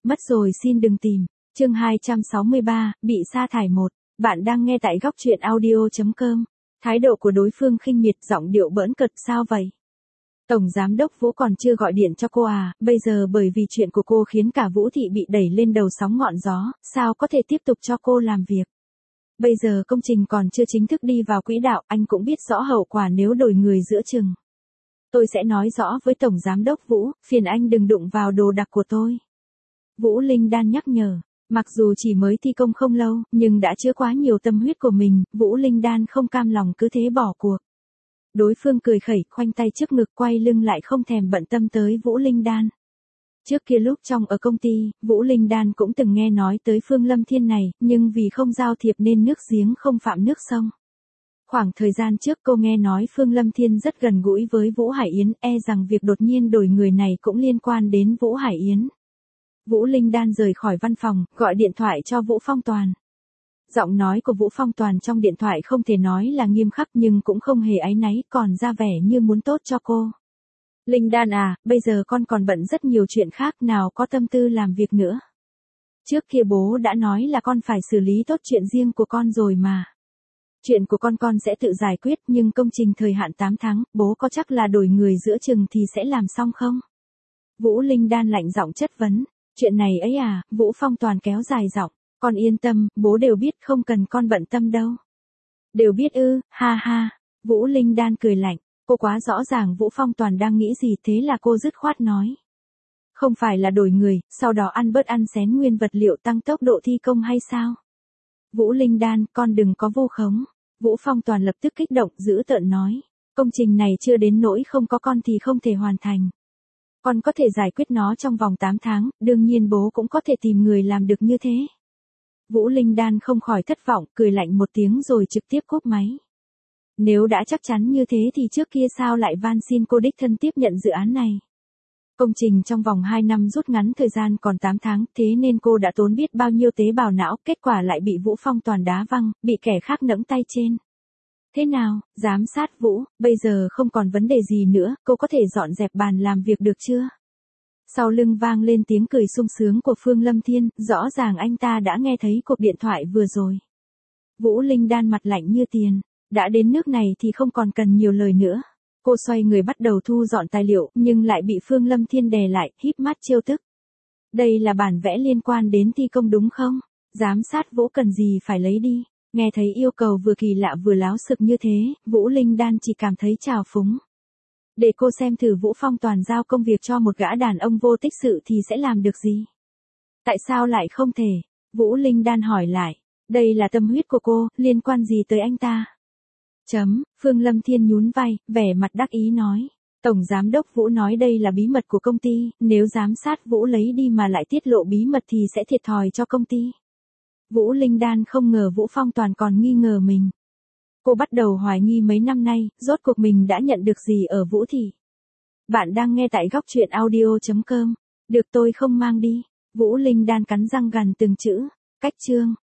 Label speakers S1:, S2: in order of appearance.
S1: Mất rồi xin đừng tìm. Chương 263, bị sa thải 1. Bạn đang nghe tại góc truyện audio.com. Thái độ của đối phương khinh miệt, giọng điệu bỡn cợt, sao vậy? Tổng giám đốc Vũ còn chưa gọi điện cho cô à, bây giờ bởi vì chuyện của cô khiến cả Vũ thị bị đẩy lên đầu sóng ngọn gió, sao có thể tiếp tục cho cô làm việc? Bây giờ công trình còn chưa chính thức đi vào quỹ đạo, anh cũng biết rõ hậu quả nếu đổi người giữa chừng. Tôi sẽ nói rõ với Tổng giám đốc Vũ, phiền anh đừng đụng vào đồ đạc của tôi. Vũ Linh Đan nhắc nhở. Mặc dù chỉ mới thi công không lâu, nhưng đã chứa quá nhiều tâm huyết của mình, Vũ Linh Đan không cam lòng cứ thế bỏ cuộc. Đối phương cười khẩy, khoanh tay trước ngực, quay lưng lại không thèm bận tâm tới Vũ Linh Đan. Trước kia lúc trong ở công ty, Vũ Linh Đan cũng từng nghe nói tới Phương Lâm Thiên này, nhưng vì không giao thiệp nên nước giếng không phạm nước sông. Khoảng thời gian trước cô nghe nói Phương Lâm Thiên rất gần gũi với Vũ Hải Yến, rằng việc đột nhiên đổi người này cũng liên quan đến Vũ Hải Yến. Vũ Linh Đan rời khỏi văn phòng, gọi điện thoại cho Vũ Phong Toàn. Giọng nói của Vũ Phong Toàn trong điện thoại không thể nói là nghiêm khắc nhưng cũng không hề áy náy, còn ra vẻ như muốn tốt cho cô. Linh Đan à, bây giờ con còn bận rất nhiều chuyện khác, nào có tâm tư làm việc nữa. Trước kia bố đã nói là con phải xử lý tốt chuyện riêng của con rồi mà. Chuyện của con sẽ tự giải quyết, nhưng công trình thời hạn 8 tháng, bố có chắc là đổi người giữa chừng thì sẽ làm xong không? Vũ Linh Đan lạnh giọng chất vấn. Chuyện này ấy à, Vũ Phong Toàn kéo dài giọng. Con yên tâm, bố đều biết, không cần con bận tâm đâu. Đều biết ư, ha ha. Vũ Linh Đan cười lạnh. Cô quá rõ ràng Vũ Phong Toàn đang nghĩ gì, thế là cô dứt khoát nói. Không phải là đổi người, sau đó ăn bớt ăn xén nguyên vật liệu tăng tốc độ thi công hay sao? Vũ Linh Đan, con đừng có vu khống. Vũ Phong Toàn lập tức kích động, dữ tợn nói. Công trình này chưa đến nỗi không có con thì không thể hoàn thành. Con có thể giải quyết nó trong vòng 8 tháng, đương nhiên bố cũng có thể tìm người làm được như thế. Vũ Linh Đan không khỏi thất vọng, cười lạnh một tiếng rồi trực tiếp cúp máy. Nếu đã chắc chắn như thế thì trước kia sao lại van xin cô đích thân tiếp nhận dự án này. Công trình trong vòng 2 năm rút ngắn thời gian còn 8 tháng, thế nên cô đã tốn biết bao nhiêu tế bào não, kết quả lại bị Vũ Phong Toàn đá văng, bị kẻ khác nẫng tay trên. Thế nào, giám sát Vũ, bây giờ không còn vấn đề gì nữa, cô có thể dọn dẹp bàn làm việc được chưa? Sau lưng vang lên tiếng cười sung sướng của Phương Lâm Thiên, rõ ràng anh ta đã nghe thấy cuộc điện thoại vừa rồi. Vũ Linh Đan mặt lạnh như tiền, đã đến nước này thì không còn cần nhiều lời nữa. Cô xoay người bắt đầu thu dọn tài liệu, nhưng lại bị Phương Lâm Thiên đè lại, híp mắt trêu tức. Đây là bản vẽ liên quan đến thi công đúng không? Giám sát Vũ cần gì phải lấy đi. Nghe thấy yêu cầu vừa kỳ lạ vừa láo xực như thế, Vũ Linh Đan chỉ cảm thấy trào phúng. Để cô xem thử Vũ Phong Toàn giao công việc cho một gã đàn ông vô tích sự thì sẽ làm được gì? Tại sao lại không thể? Vũ Linh Đan hỏi lại. Đây là tâm huyết của cô, liên quan gì tới anh ta? Phương Lâm Thiên nhún vai, vẻ mặt đắc ý nói. Tổng giám đốc Vũ nói đây là bí mật của công ty, nếu giám sát Vũ lấy đi mà lại tiết lộ bí mật thì sẽ thiệt thòi cho công ty. Vũ Linh Đan không ngờ Vũ Phong Toàn còn nghi ngờ mình. Cô bắt đầu hoài nghi mấy năm nay, rốt cuộc mình đã nhận được gì ở Vũ thị. Bạn đang nghe tại góc truyện audio.com. Được tôi không mang đi. Vũ Linh Đan cắn răng gằn từng chữ. Cách chương.